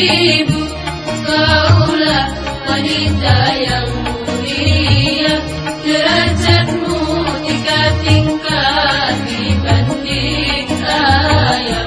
Ibu, kaulah wanita yang mulia, derajatmu 3 tingkat dibanding ayah.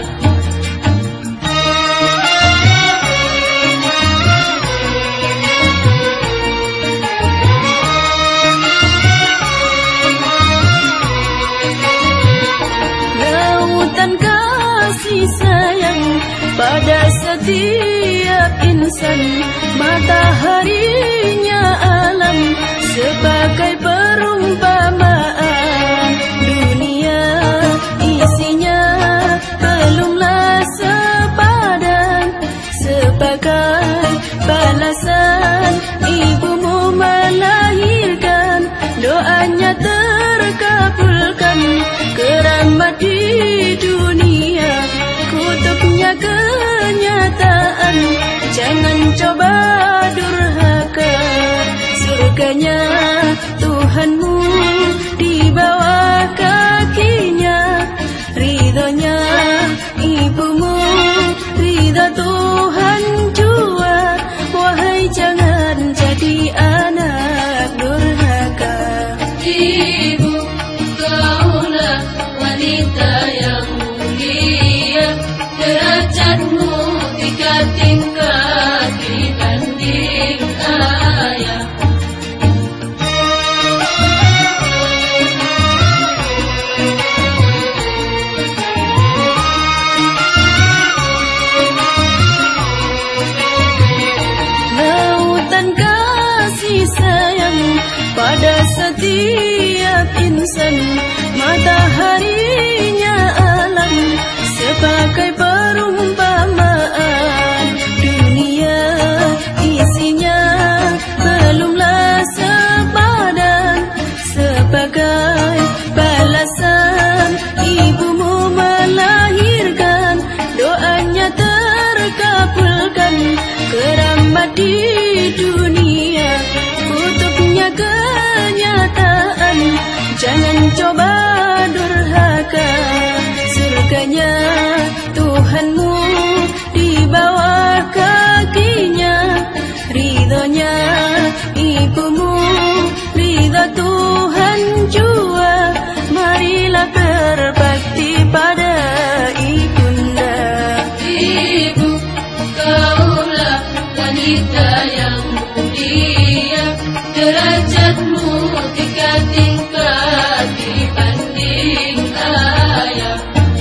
Lautan kasih sayang pada setiap insan, mataharinya alam sebagai perumpamaan. Dunia isinya belumlah sepadan, sebagai balasan ibumu melahirkan, doanya terkabulkan. Keramat di dunia, kutubnya kenyataan. Jangan coba durhaka, surganya Tuhanmu di bawah kakinya. Ridhonya ibumu, ridho Tuhan jua. Wahai jangan jadi anak durhaka. Ibu, kaulah wanita yang mulia, derajatmu 3 tingkat dibanding ayah. Lautan kasih sayang pada setiap insan, mataharinya alam sebagai perumpamaan. Dunia isinya belumlah sepadan, sebagai balasan ibumu melahirkan, doanya terkabulkan. Keramat di dunia, kutubnya kenyataan. Jangan coba durhaka, surganya Tuhanmu di bawah kakinya. Ridhonya ibumu, ridho Tuhan jua. Marilah berbakti pada ibunda. Ibu, kaulah wanita yang mulia, derajatmu 3 tingkat dibanding ayah.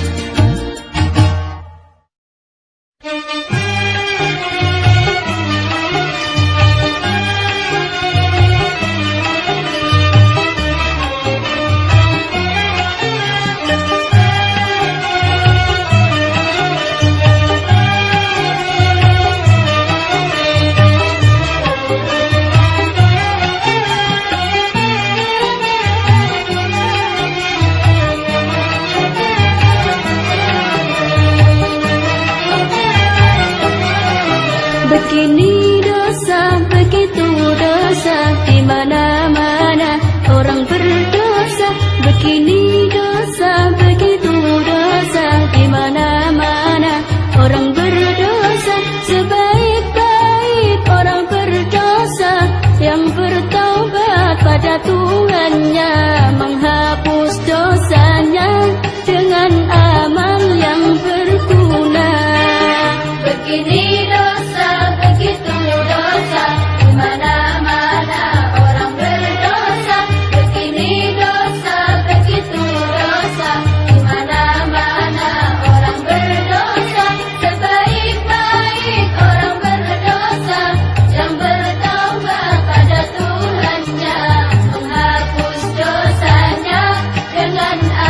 Begini dosa, begitu dosa, di mana-mana orang berdosa. Begini dosa, begitu dosa, di mana-mana orang berdosa. Sebaik-baik orang berdosa yang bertaubat pada Tuhannya, menghapus dosanya dengan amal yang berguna. Begini dosa, begitu dosa, di mana-mana orang berdosa. Begini dosa, begitu dosa, di mana-mana orang berdosa. Sebaik-baik orang berdosa yang bertaubat pada Tuhannya, menghapus dosanya dengan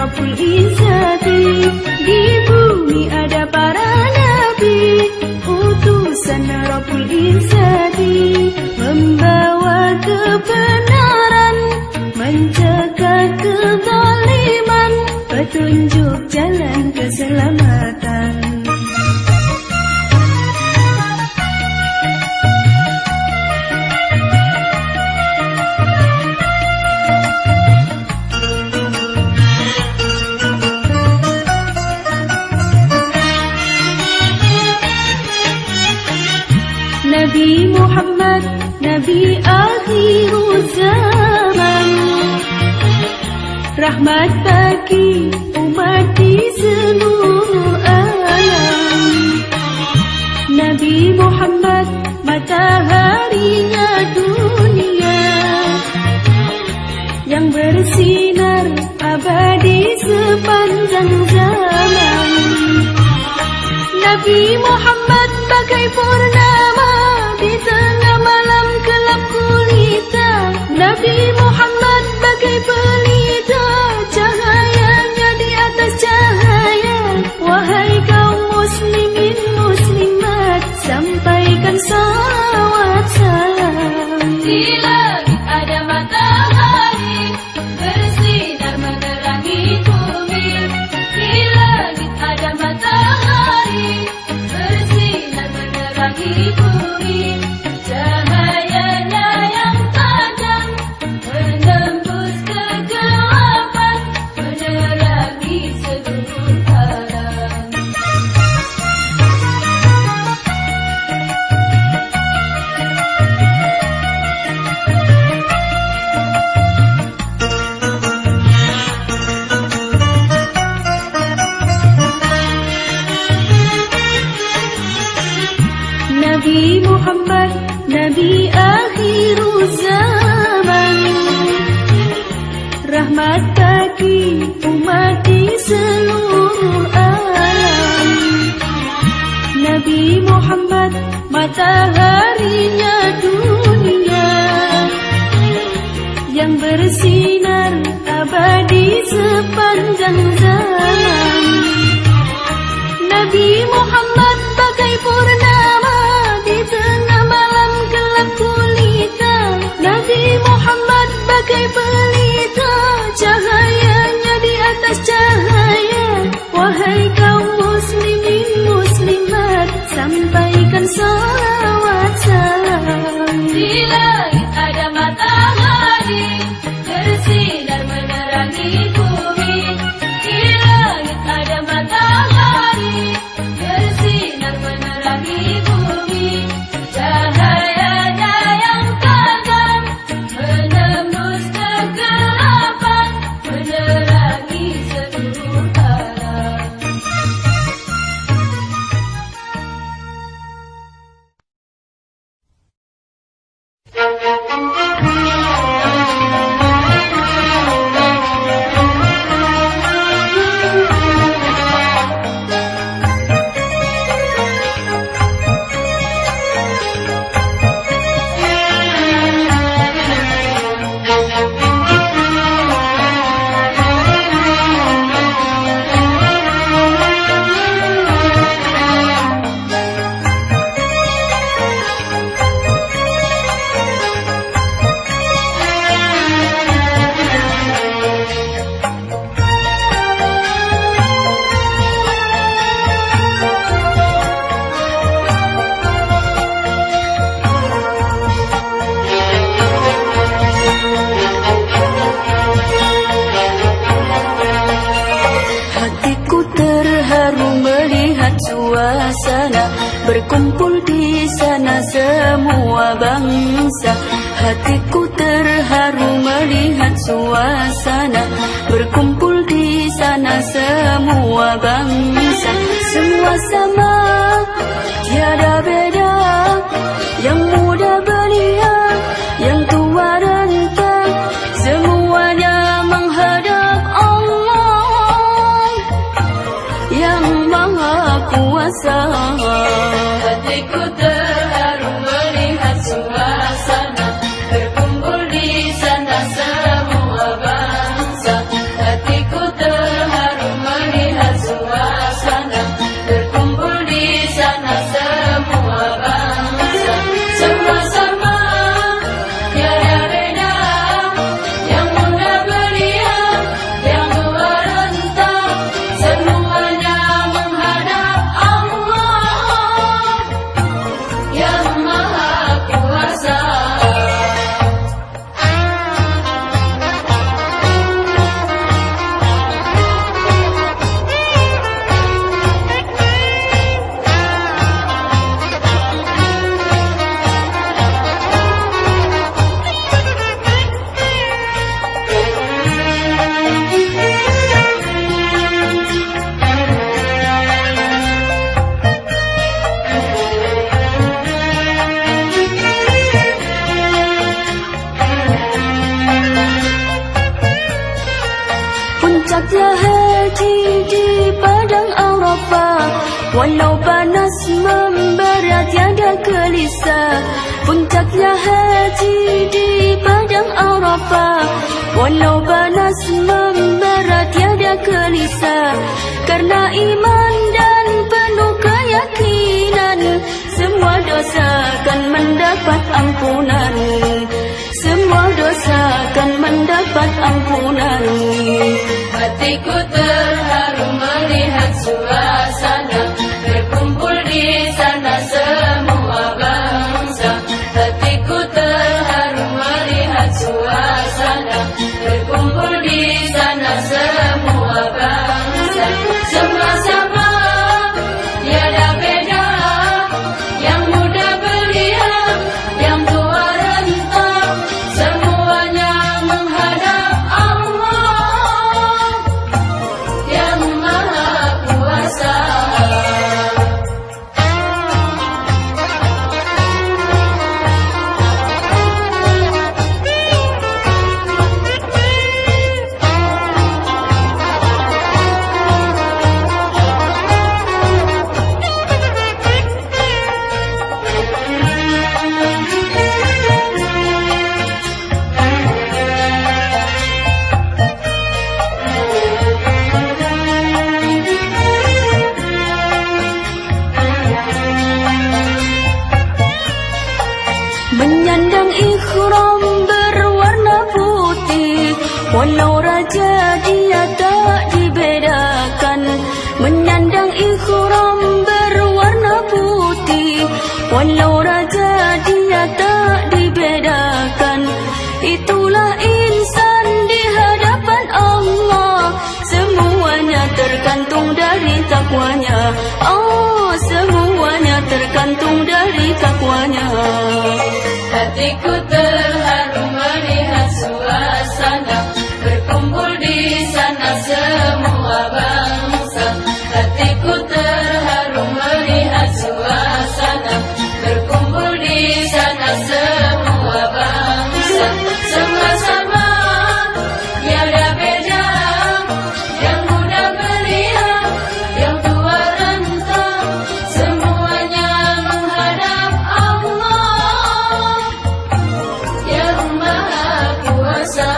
Rabbul Izzati. Di bumi ada para nabi, utusan Rabbul Izzati, membawa kebenaran, mencegah kezaliman, petunjuk jalan keselamatan. Nabi Muhammad, Nabi akhir zaman, rahmat bagi umat di seluruh alam. Nabi Muhammad, mataharinya dunia, yang bersinar abadi sepanjang zaman. Nabi Muhammad bagai purnama di tengah malam gelap gulita. Nabi Muhammad bagai pelita, cahayanya di atas cahaya. Wahai kaum muslimin muslimat, sampaikan salawat salam. Di langit ada matahari, bersinar menerangi bumi. Di langit ada matahari, bersinar menerangi bumi. Cahayanya yang tajam, menembus kegelapan, menerangi seluruh alam. Nabi Muhammad, Nabi akhir zaman, rahmat bagi umat di seluruh alam. Nabi Muhammad, mataharinya dunia, yang bersinar abadi sepanjang zaman. Nabi Muhammad bagai purnama di tengah malam gelap gulita. Nabi Muhammad bagai pelita, cahayanya di atas cahaya. Wahai kaum muslimin muslimat, sampaikan salawat salam. Di langit ada matahari, bersinar menerangi bumi. Di langit ada matahari, bersinar menerangi bumi. Cahayanya yang tajam, menembus kegelapan, menerangi seluruh alam. suasana, berkumpul di sana semua bangsa. Hatiku terharu melihat suasana, berkumpul di sana semua bangsa. Semua sama, tiada beda, yang muda belia, yang tua renta, semuanya menghadap Allah yang Maha Kuasa. Hatiku terharu melihat suasana, berkumpul di sana semua bangsa. Hatiku terharu Puncaknya haji di padang Arafah, walau panas membara tiada gelisah. Puncaknya haji di padang Arafah, walau panas membara tiada gelisah. Karena iman dan penuh keyakinan, semua dosa akan mendapat ampunan. Semua dosa akan mendapat ampunan. Hatiku terharu melihat suasana, berkumpul di sana semua bangsa. Hatiku terharu melihat suasana, berkumpul di sana semua bangsa. Sama-sama tiada beda, yang muda belia, yang tua renta, semuanya menghadap Allah yang Maha Kuasa. Menyandang ikhram berwarna putih, walau raja dia tak dibedakan. Menyandang ikhram berwarna putih, walau raja dia tak dibedakan. Itulah insan di hadapan Allah, semuanya tergantung dari takwanya. Oh, semuanya tergantung dari takwanya. Hatiku terharu melihat suasana, berkumpul di sana semua bangsa. Hatiku terharu melihat suasana, berkumpul di sana semua bangsa. Sama-sama tiada beda, yang muda belia, yang tua renta, semuanya menghadap Allah yang Maha Kuasa.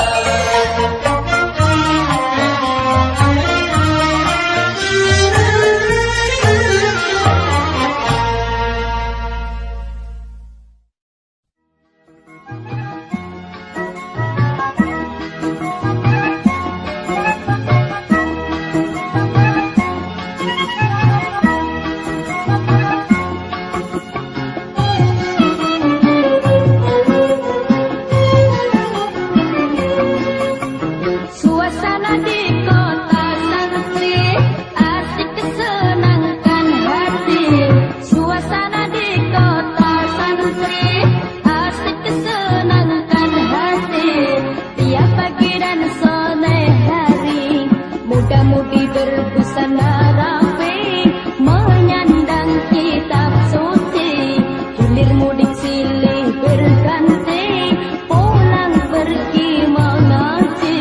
Suasana di kota santri asik kesenangkan hati. Suasana di kota santri asik kesenangkan hati. Tiap pagi dan sore hari, muda-mudi berbusana rapi, menyandang kitab suci. Hilir mudik silih berganti, pulang pergi mengaji.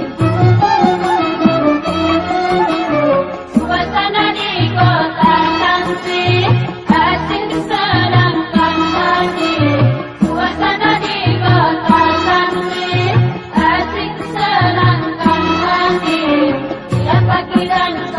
Suasana di kota santri asik kesenangkan hati. Suasana di kota santri asik kesenangkan hati. Tiap pagi dan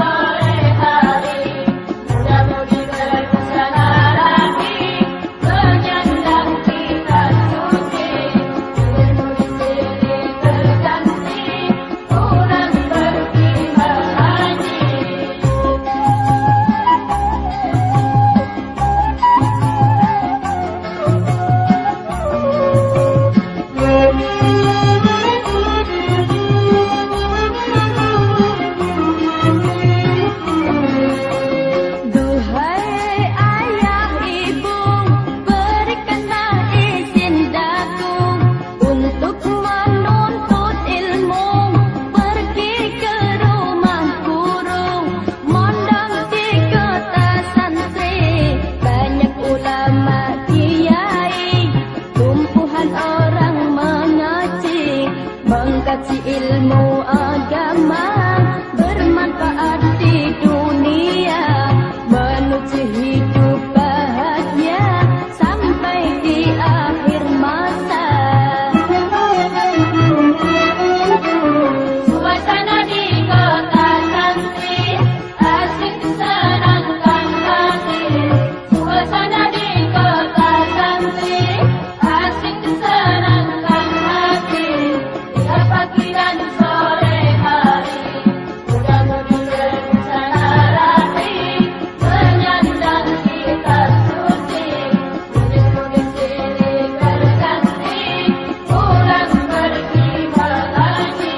ulama bermanfaat di dunia, menuju hidup bahagia sampai di akhir masa. Suasana di kota santri asik senangkan hati. Suasana di kota santri asik senangkan hati. Tiap pagi dan sore hari muda-mudi berbusana rapi, menyandang kitab suci. Murid-murid silih berganti pulang pergi mengaji.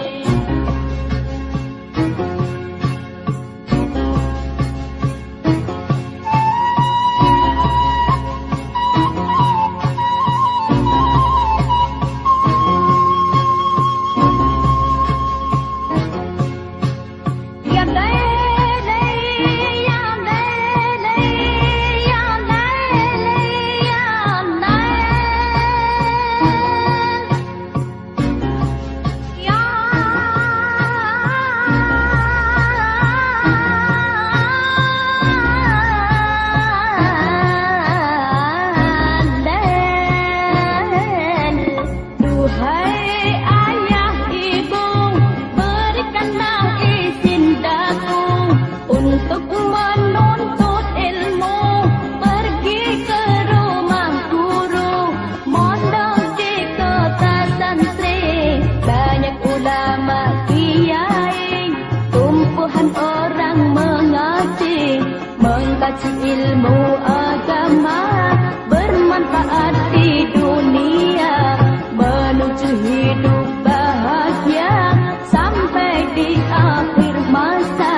Duhai ayah ibu, berikanlah izin daku untuk menuntut ilmu, pergi ke rumah guru, mondok di kota santri. Banyak ulama kiai, tumpuhan orang mengaji, mengkaji ilmu agama, bermanfaat di dunia, menuju hidup bahagia sampai di akhir masa.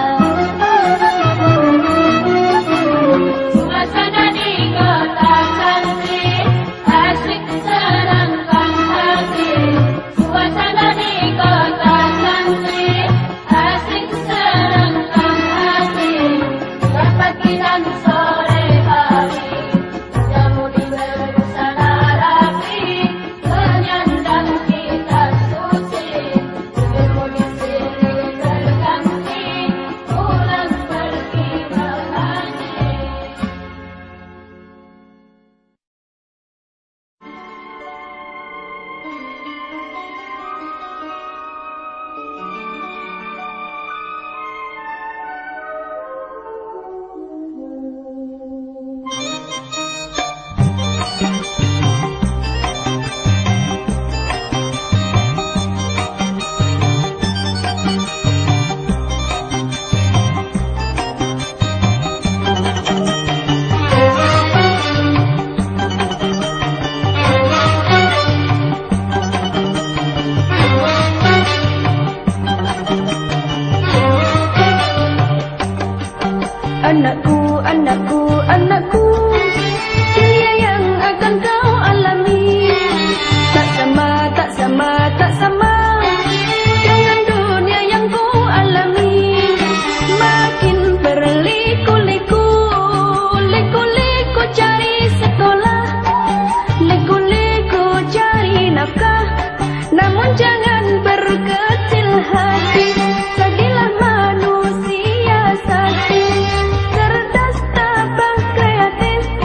Suasana di kota santri asik senangkan hati. Suasana di kota santri asik senangkan hati. Tiap pagi dan sore hari muda-mudi berbusana rapi, menyandang kitab suci. Murid-murid silih berganti pulang pergi mengaji. Anakku, anakku, anakku, dunia yang akan kau alami tak sama, tak sama, tak sama dengan dunia yang ku alami. Makin berliku-liku, liku-liku cari sekolah, liku-liku cari nafkah, namun jangan berkecil hati. Jadilah manusia sakti, cerdas, tabah, kreatif,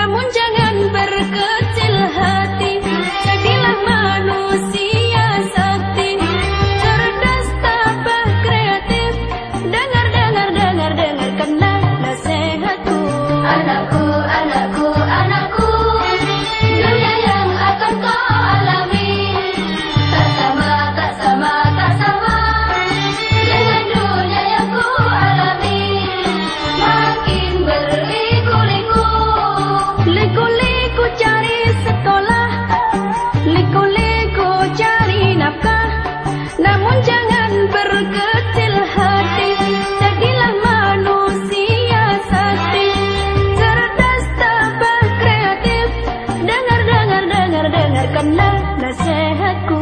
Namun jangan berkecil hati, jadilah manusia sakti, cerdas, tabah, kreatif. Dengarkanlah nasihatku. Anakku, anakku, anakku, dunia yang akan kau alami tak sama, tak sama, tak sama dengan dunia yang ku alami. Makin berliku-liku, Liku-liku cari sekolah, liku-liku cari nafkah. Namun jangan berkecil hati, jadilah manusia sakti, cerdas, tabah, kreatif. Dengarkanlah nasihatku.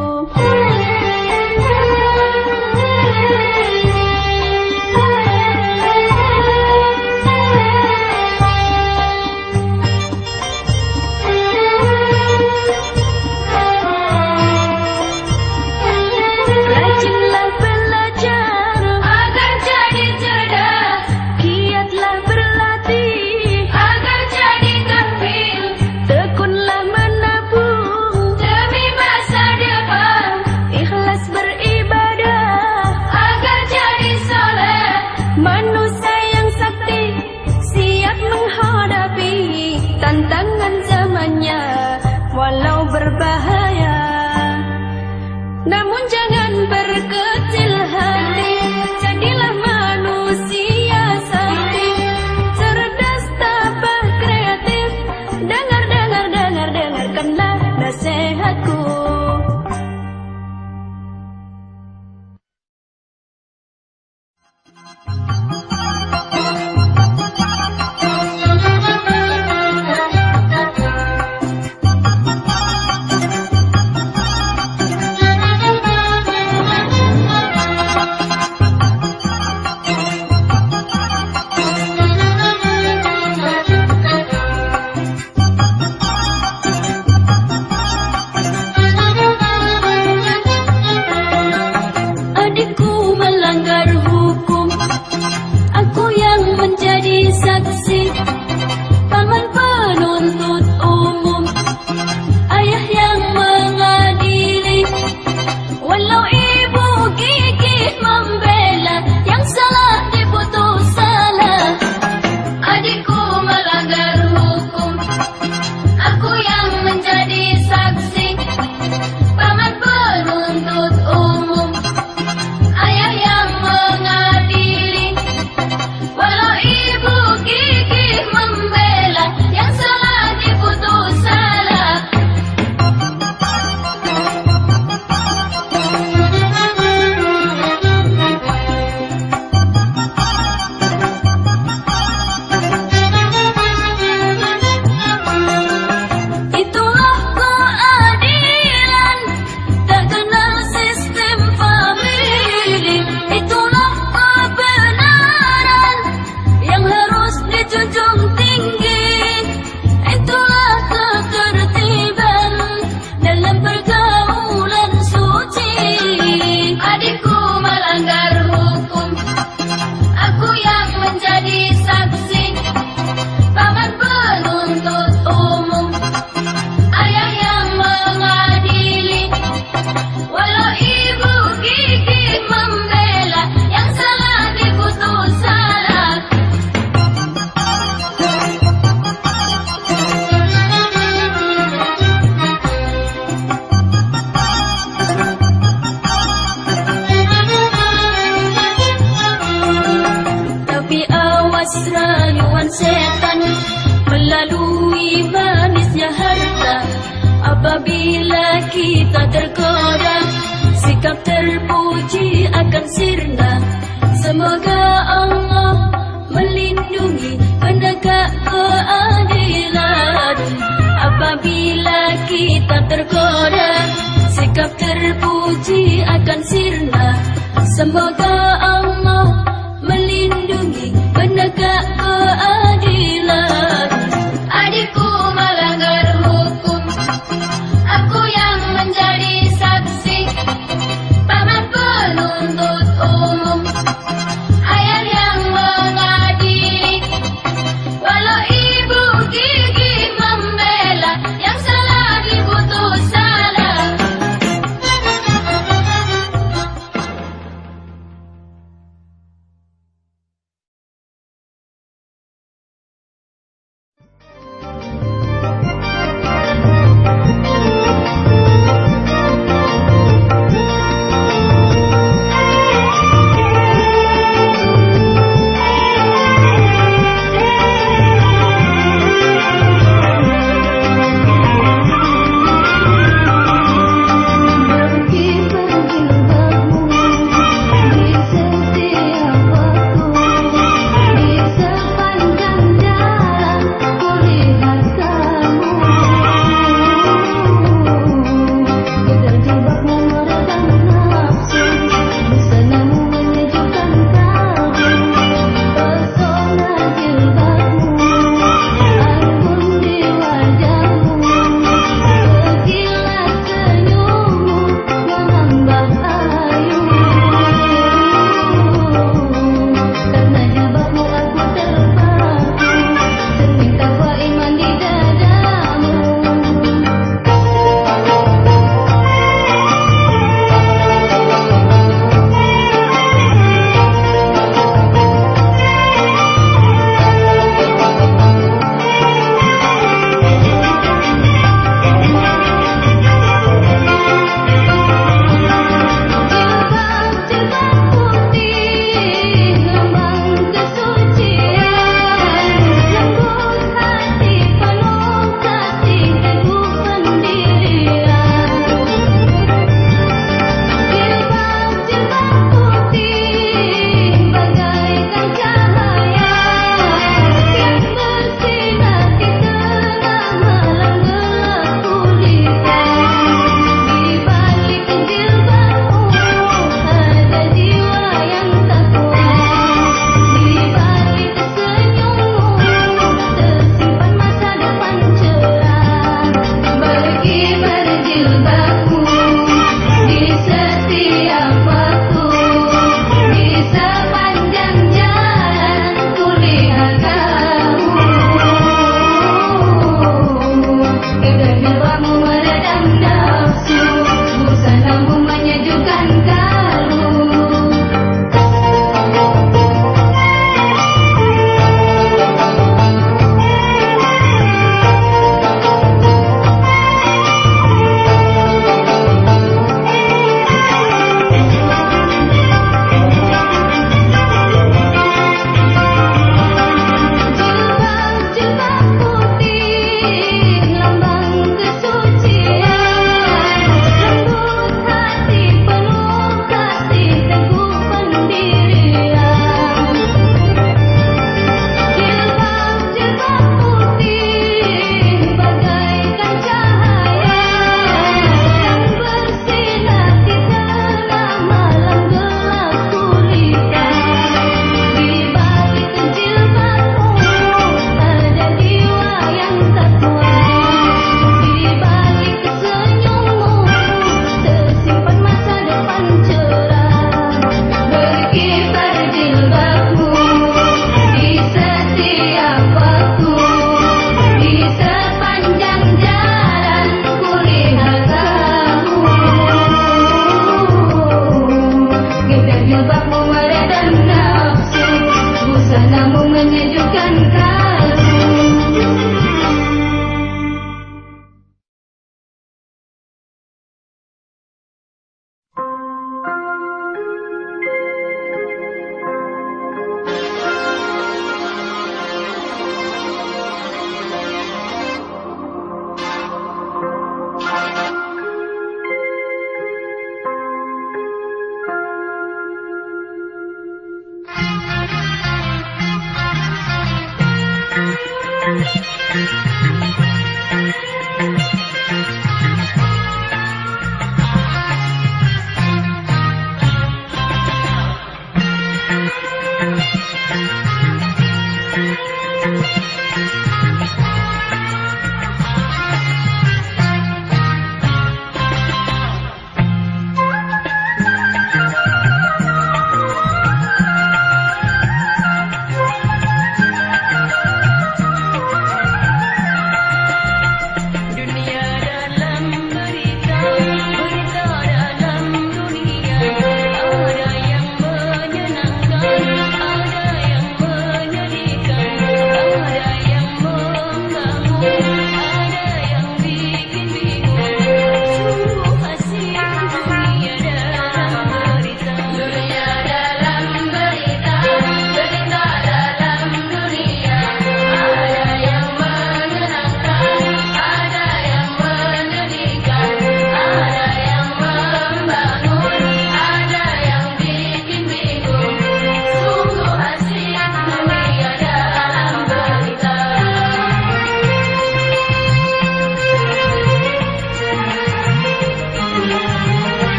Rajinlah belajar agar jadi cerdas, giatlah berlatih, agar jadi tampil tekunlah menabung, demi masa depan, ikhlas beribadah, agar jadi soleh. manusia yang sakti, siap menghadapi tantangan zamannya walau berbahaya. Namun jangan berkecil hati, jadilah manusia sakti, cerdas, tabah, kreatif. Dengarkanlah nasihatku. Adikku melanggar hukum, aku yang menjadi saksi, paman penuntut umum, ayah yang mengadili. Walau ibu gigih membela, yang salah diputus salah. Adikku melanggar hukum, aku yang menjadi saksi, paman penuntut umum, ayah yang mengadili. Walau ibu gigih membela, yang salah diputus salah. Itulah keadilan, tak kenal sistem famili. Itulah kebenaran yang harus dijunjung tinggi. Itulah ketertiban dalam pergaulan suci. Adikku melanggar hukum, aku yang menjadi saksi, paman penuntut umum, ayah yang mengadili. Walau ibu gigih membela, yang salah diputus salah. Tapi awas rayuan setan melalui manisnya harta. Apabila kita tergoda, sikap terpuji akan sirna. Semoga Allah melindungi penegak keadilan. Apabila kita tergoda, sikap terpuji akan sirna. Semoga Allah melindungi penegak keadilan. Adikku melanggar hukum, aku yang menjadi saksi, paman penuntut umum, ayah yang mengadili. Walau ibu gigih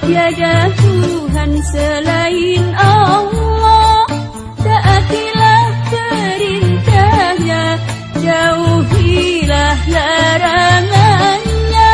tiada Tuhan selain Allah. Taatilah perintahnya, jauhilah larangannya.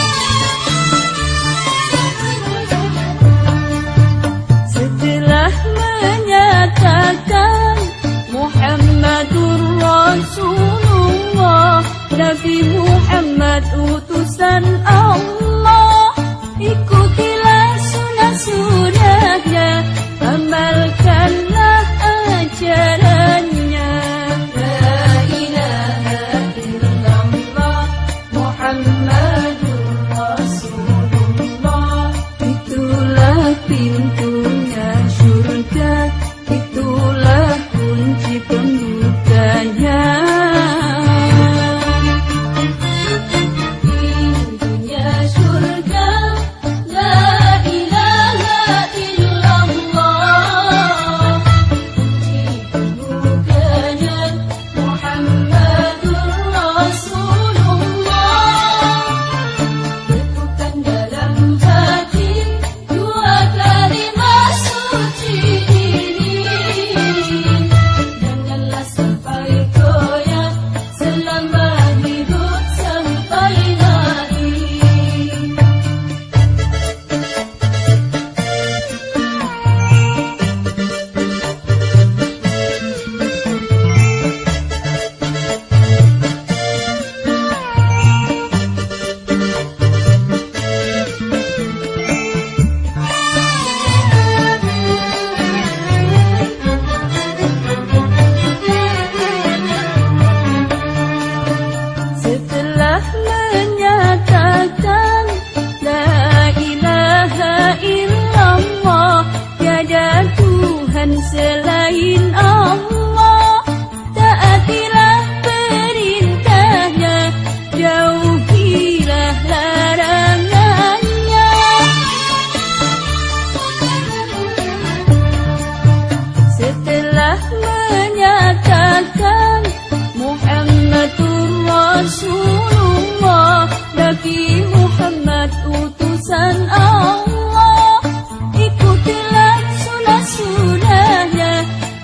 Setelah menyatakan Muhammadur Rasulullah, Nabi Muhammad utusan Allah, ikutilah sunnah-sunnahnya, amalkanlah ajarannya. La ilaha illallah Muhammadur Rasulullah, itulah pintunya syurga, itulah kunci pembukanya. Selain Allah, taatilah perintahnya, jauhilah larangannya. Setelah menyatakan Muhammadur Rasulullah, Nabi Muhammad utusan Allah, ikutilah sunnah-sunnahnya,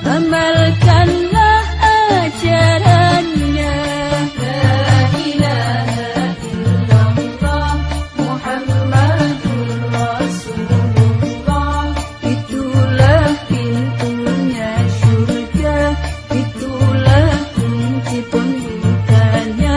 amalkanlah ajarannya. La ilaha illallah Muhammadur Rasulullah, itulah pintunya syurga, itulah kunci pembukanya.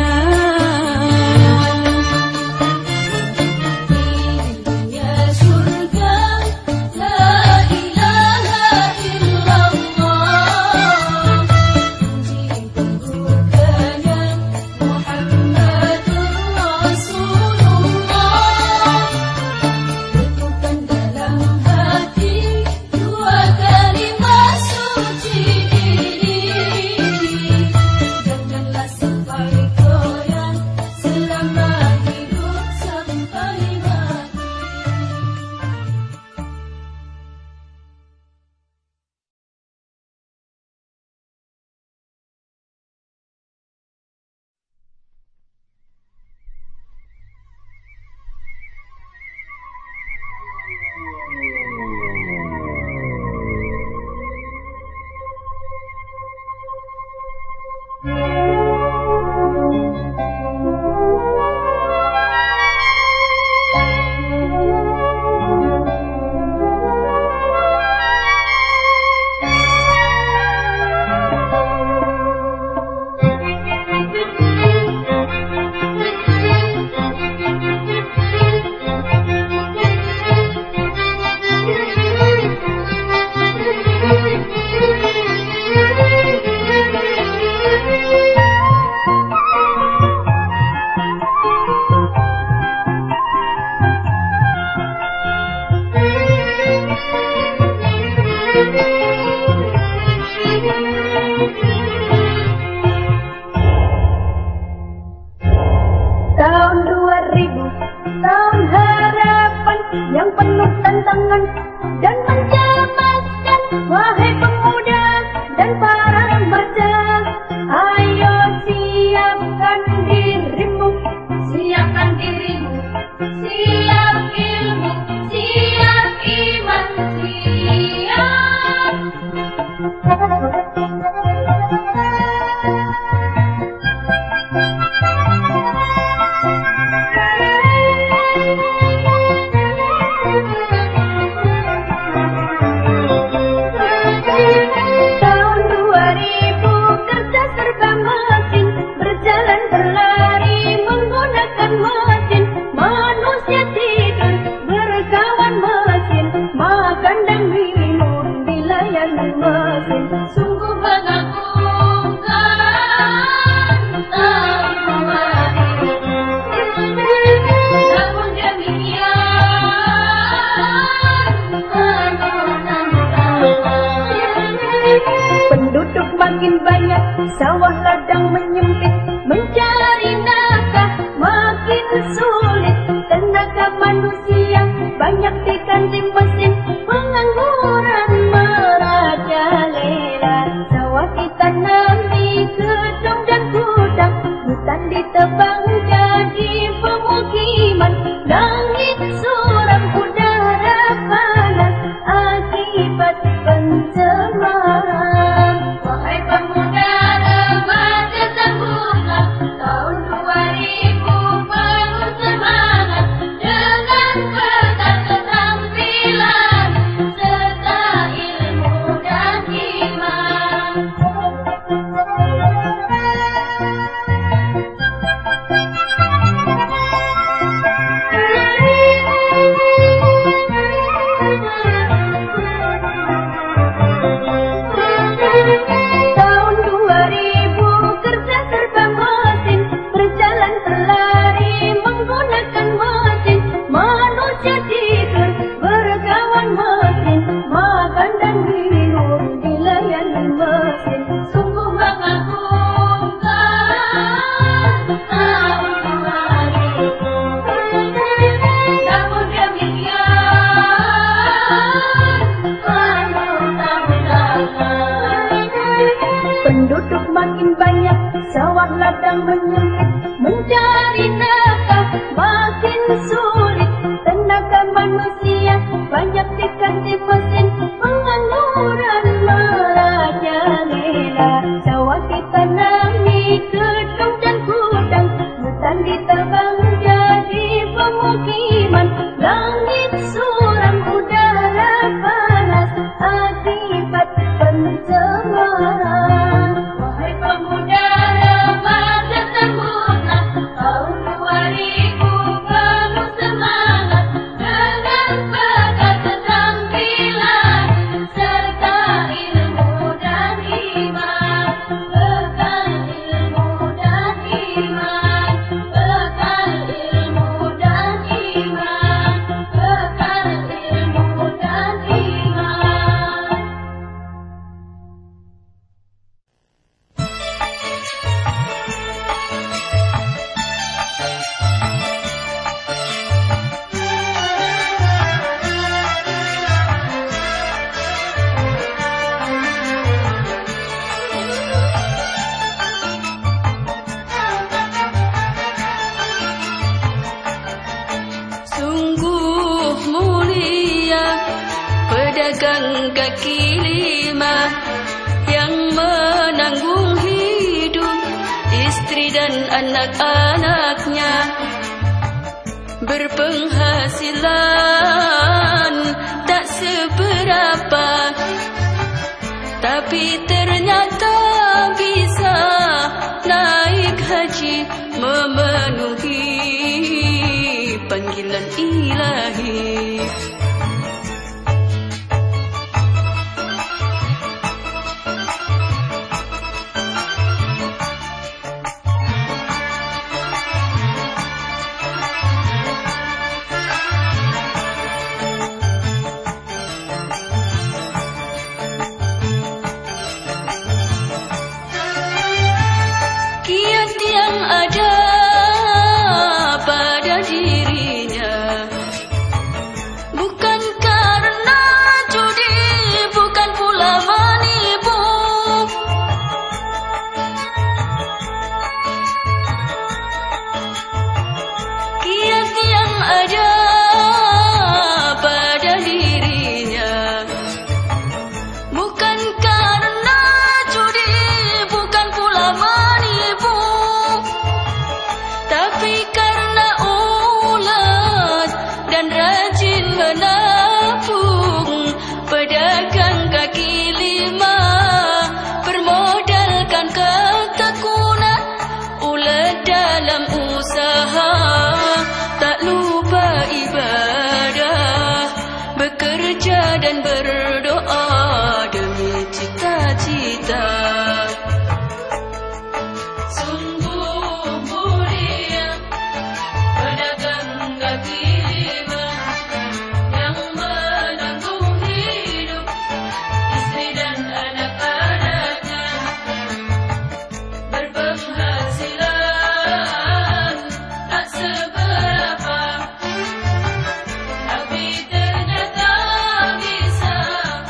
Siapkan dirimu, siap ilmu, siap berlari menggunakan mesin. Manusia tidur berkawan mesin. Makan dan minum dilayani mesin. Sungguh mengagumkan. Namun demikian, penduduk makin banyak, sawah ladang menyempit. Mencari nafkah makin sulit. Tenaga manusia banyak diganti mesin. Pengangguran merajalela. Sawah ditanam di gedung dan gudang. Hutan ditebang jadi pemukiman. Langit suram, udara panas akibat pencemaran. wahai pemuda remaja sambutlah tahun 2000 penuh semangat dengan bekal keterampilan serta ilmu dan iman. Tahun 2000 kerja serba mesin. Berjalan berlari menggunakan mesin. Manusia tidur berkawan mesin. Makan dan minum dilayani mesin. Sungguh mengagumkan tahun 2000. Namun demikian, Penduduk makin banyak, sawah ladang menyempit. Mencari nafkah makin sulit. Tenaga manusia banyak diganti mesin. Pengangguran merajalela. Sawah ditanami gedung dan gudang. Hutan ditebang jadi pemukiman. Langit suram, udara panas akibat pencemaran. wahai pemuda remaja sambutlah tahun 2000 penuh semangat dengan bekal keterampilan serta ilmu dan iman. Bekal ilmu dan iman. Bekal ilmu dan iman. Bekal ilmu dan iman. Sungguh mulia pedagang kaki lima yang menanggung hidup istri dan anak-anaknya. Berpenghasilan tak seberapa, tapi ternyata bisa naik haji memenuhi panggilan ilahi. Kiat yang ada pada dirinya berdoa demi cita-cita. Sungguh mulia pedagang kaki lima yang menanggung hidup istri dan anak-anaknya, berpenghasilan tak seberapa, tapi ternyata bisa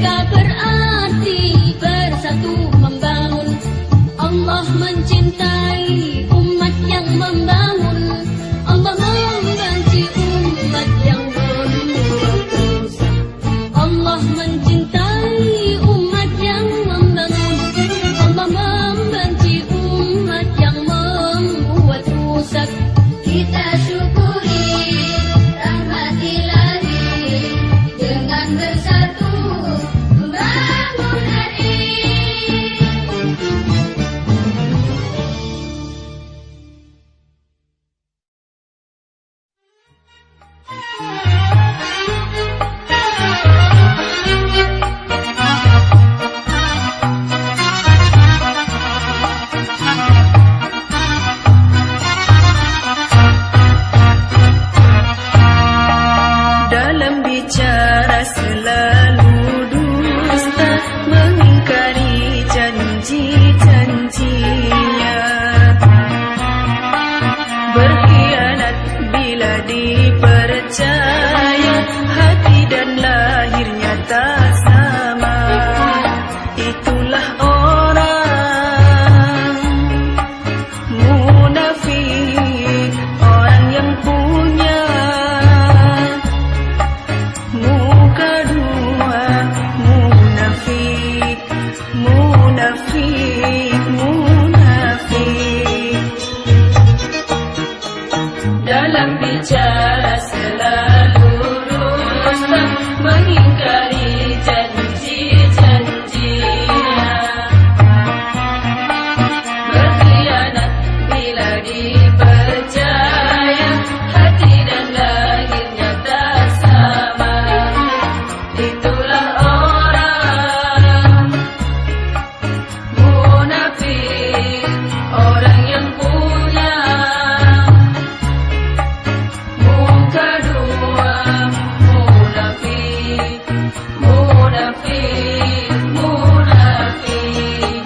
Merdeka berarti bersatu membangun. Allah mencintai umat yang membangun. Allah membenci umat yang membuat dosa. Allah mencintai umat yang membangun. Allah membenci umat yang membuat rusak. Kita syukuri rahmat Ilahi dengan bersatu membangun hari. Dalam bicara selalu dusta, mengingkari janji-janjinya, berkhianat bila dipercaya, hati dan lahirnya tak sama. Itulah orang munafik, orang yang punya muka dua, munafik, munafik, munafik. Dalam bicara selalu dusta, mengingkari janji-janjinya, berkhianat bila dipercaya, hati dan lahirnya tak sama. Itulah orang munafik, orang yang punya muka dua, munafik, munafik, munafik.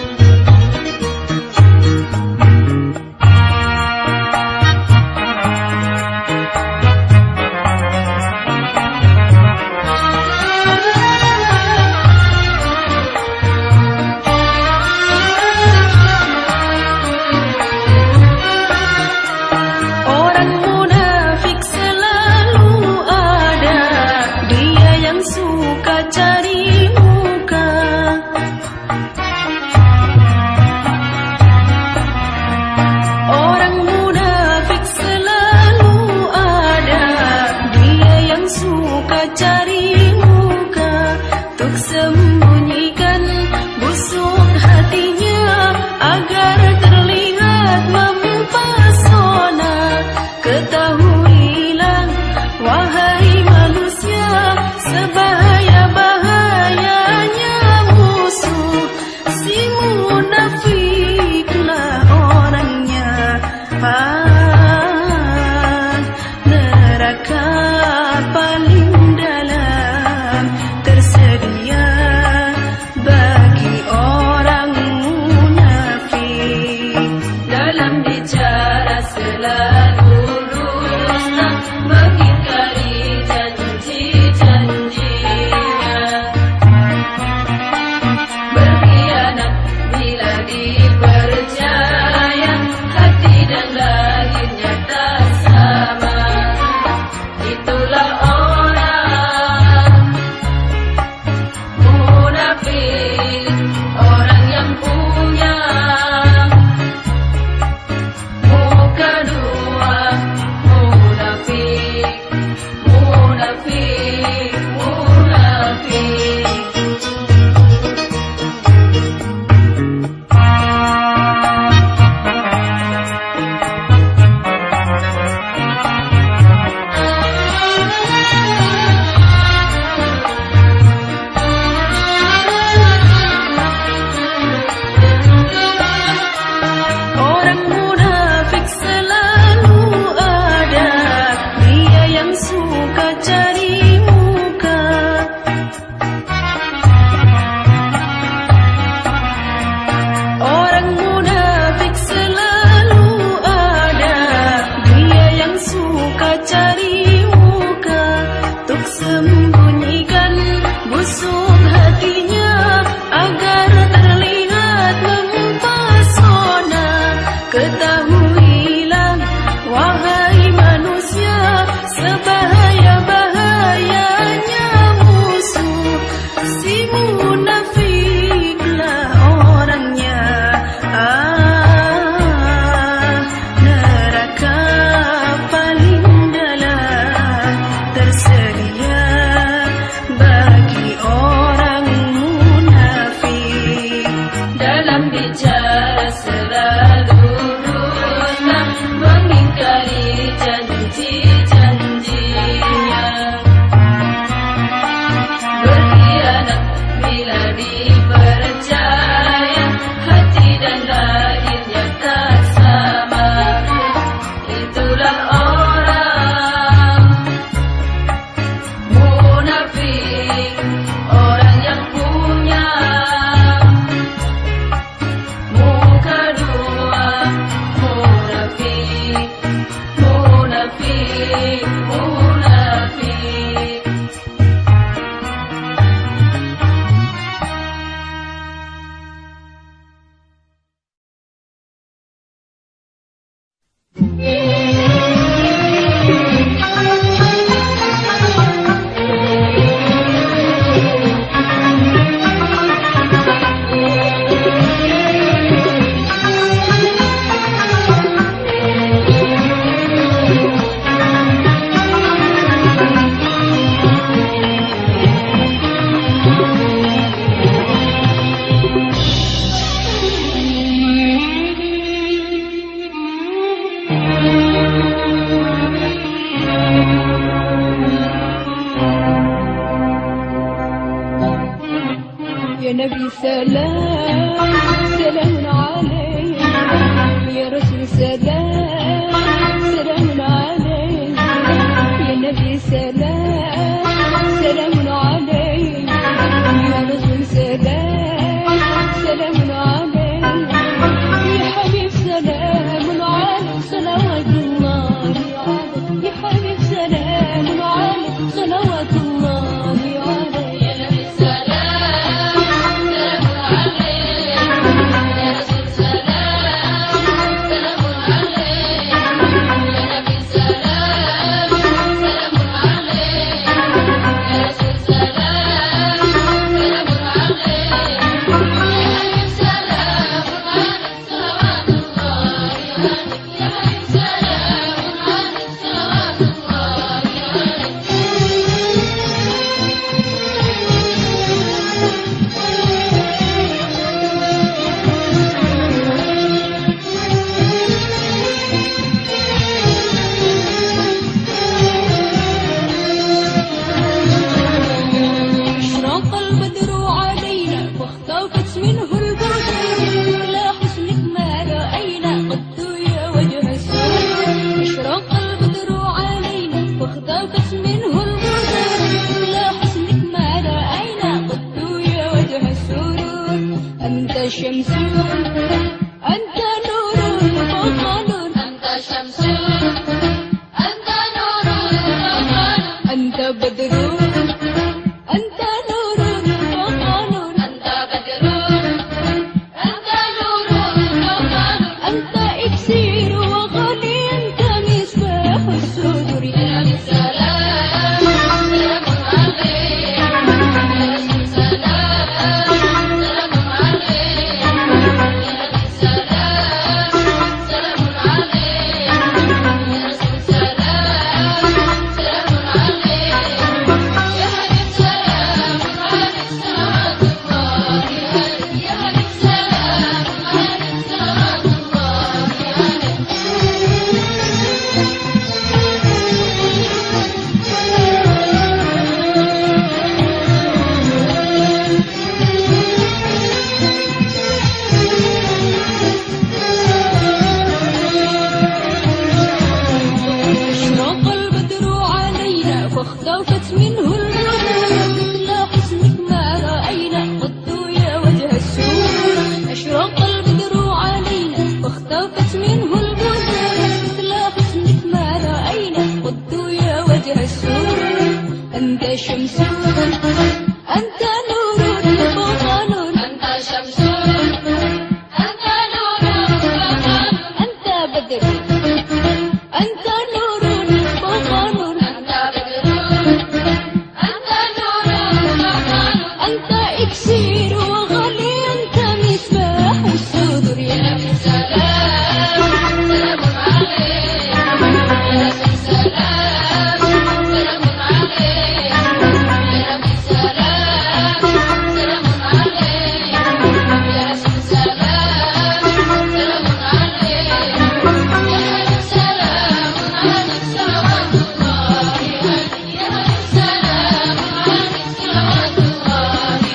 Orang munafik selalu ada, dia yang suka cari muka. Orang munafik selalu ada, dia yang suka cari muka, untuk sembunyikan busuk hatinya agar terlihat mempesona. Ketahuilah wahai manusia, sebahaya-bahaya يا نبي سلام سلام عليك، يا رسول سلام سلام عليك، يا نبي سلام سلام عليك، يا رسول سلام سلام عليك، يا حبيب سلام عليك صلوات الله عليك، يا حبيب سلام عليك صلوات الله عليك، يا نبي سلام سلام عليك، يا رسول سلام سلام عليك، يا نبي سلام سلام عليك، يا رسول سلام سلام عليك، يا حبيب سلام عليك صلوات الله عليك، يا حبيب سلام عليك صلوات الله عليك. أشرق البدر علينا واختفت منه البدور، لا حسنك ما رأينا قد يا وجه السرور، أشرق البدر علينا واختفت منه البدور، لا حسنك ما رأينا قد يا وجه السرور، أنت شمس أنت نور فوق نور، أنت شمس أنت نور فوق نور، أنت بدر أنت نور فوق نور، أنت بدر أنت نور فوق نور، أنت إكسير وغالي، أنت مصباح الصدور، يا نبي سلام سلام عليك، يا رسول سلام سلام عليك، يا نبي سلام سلام عليك، يا رسول سلام سلام عليك، يا حبيب سلام عليك صلوات الله عليك، يا حبيب سلام عليك صلوات الله عليك. أشرق البدر علينا فاختفت منه البدور، لا حسنك ما رأينا قد يا وجه السرور، أشرق البدر علينا فاختفت منه البدور، لا حسنك ما رأينا قد يا وجه السرور، أنت شمس أنت نور فوق نور، أنت شمس أنت نور فوق نور، أنت بدر أنت نور فوق نور، أنت بدر أنت نور فوق نور، أنت إكسير وغالي، أنت مصباح الصدور، يا نبي سلام سلام عليك، يا رسول سلام سلام عليك، يا نبي سلام سلام عليك، يا رسول سلام سلام عليك، يا حبيب سلام عليك صلوات الله عليك، يا حبيب سلام عليك صلوات الله عليك.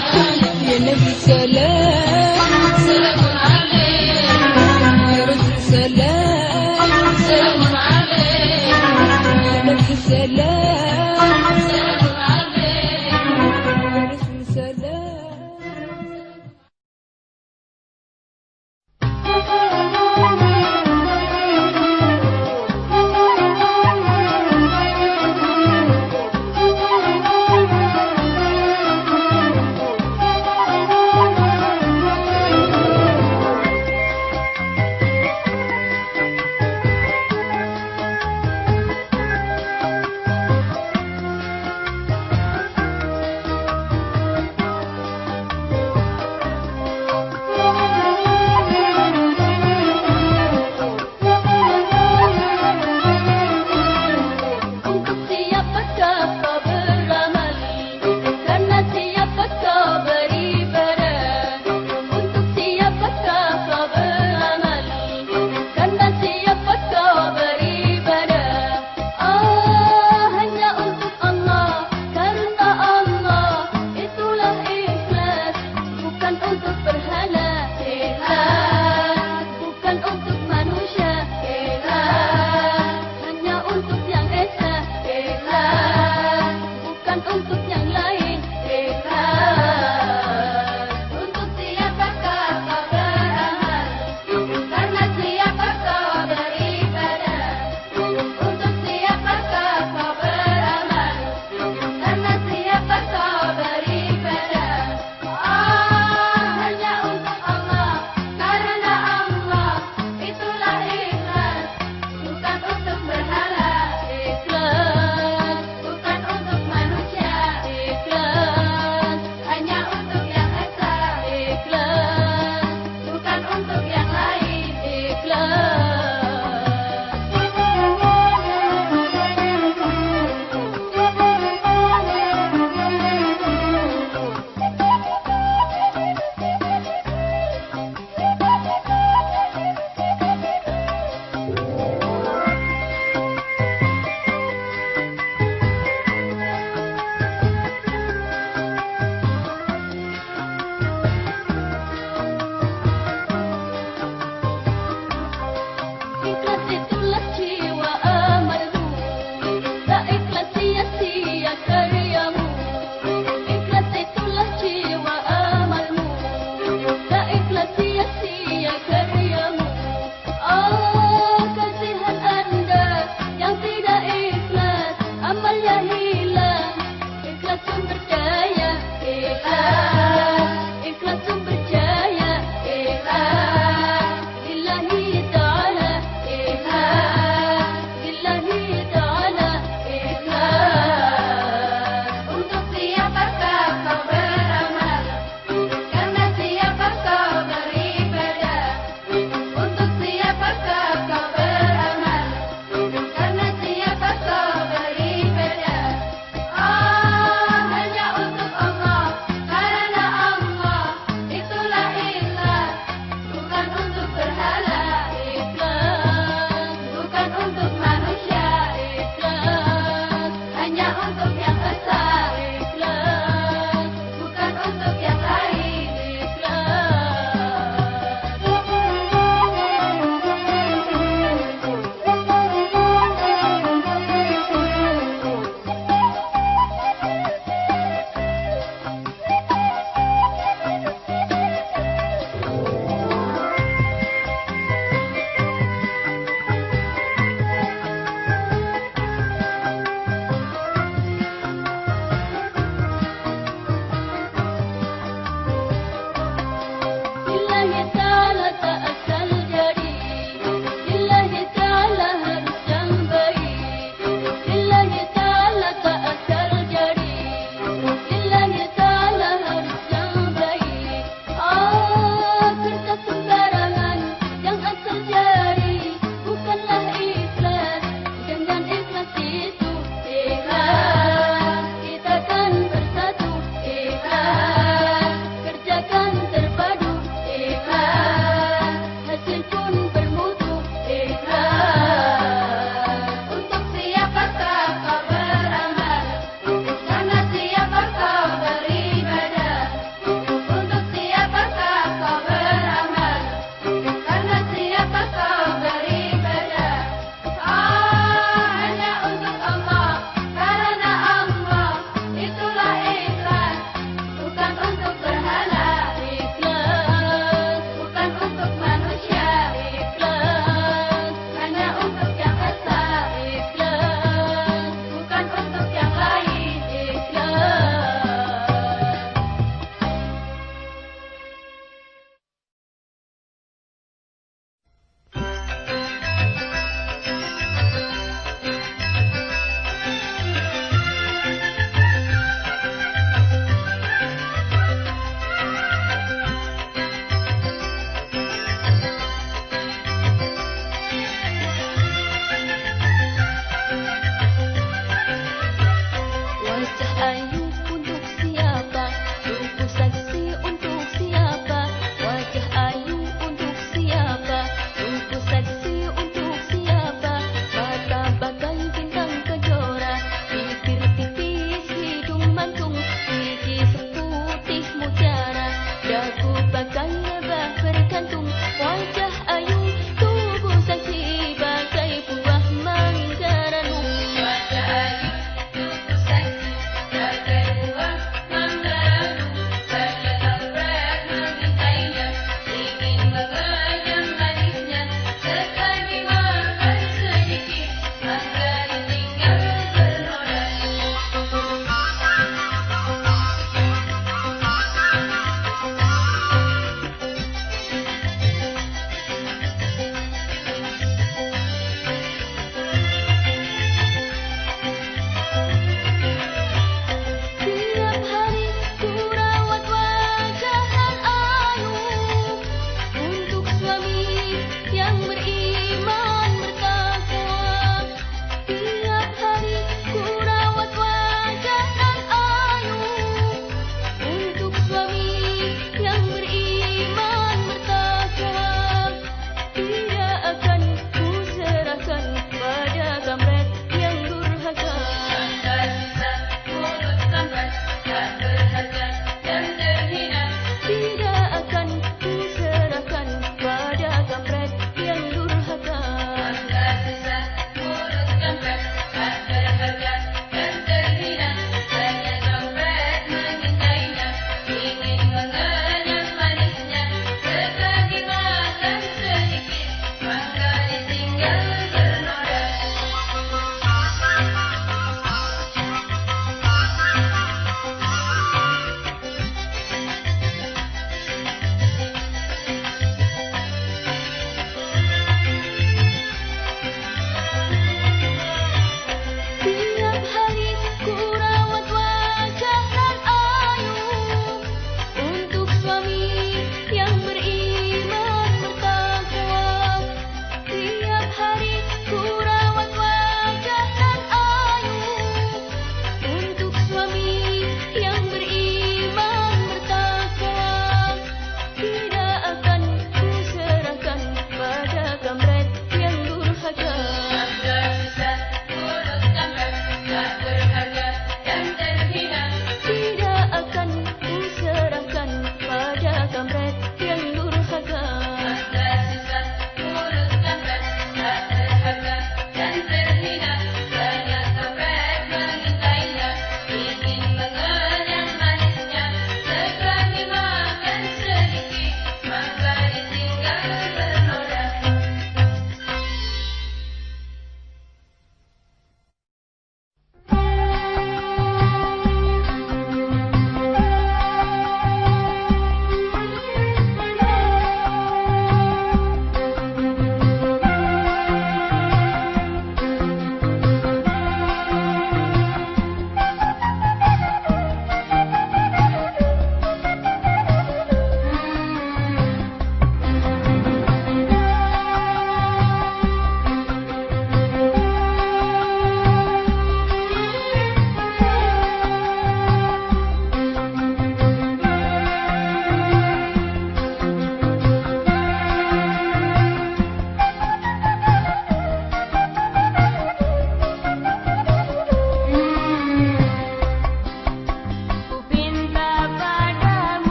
يتعلم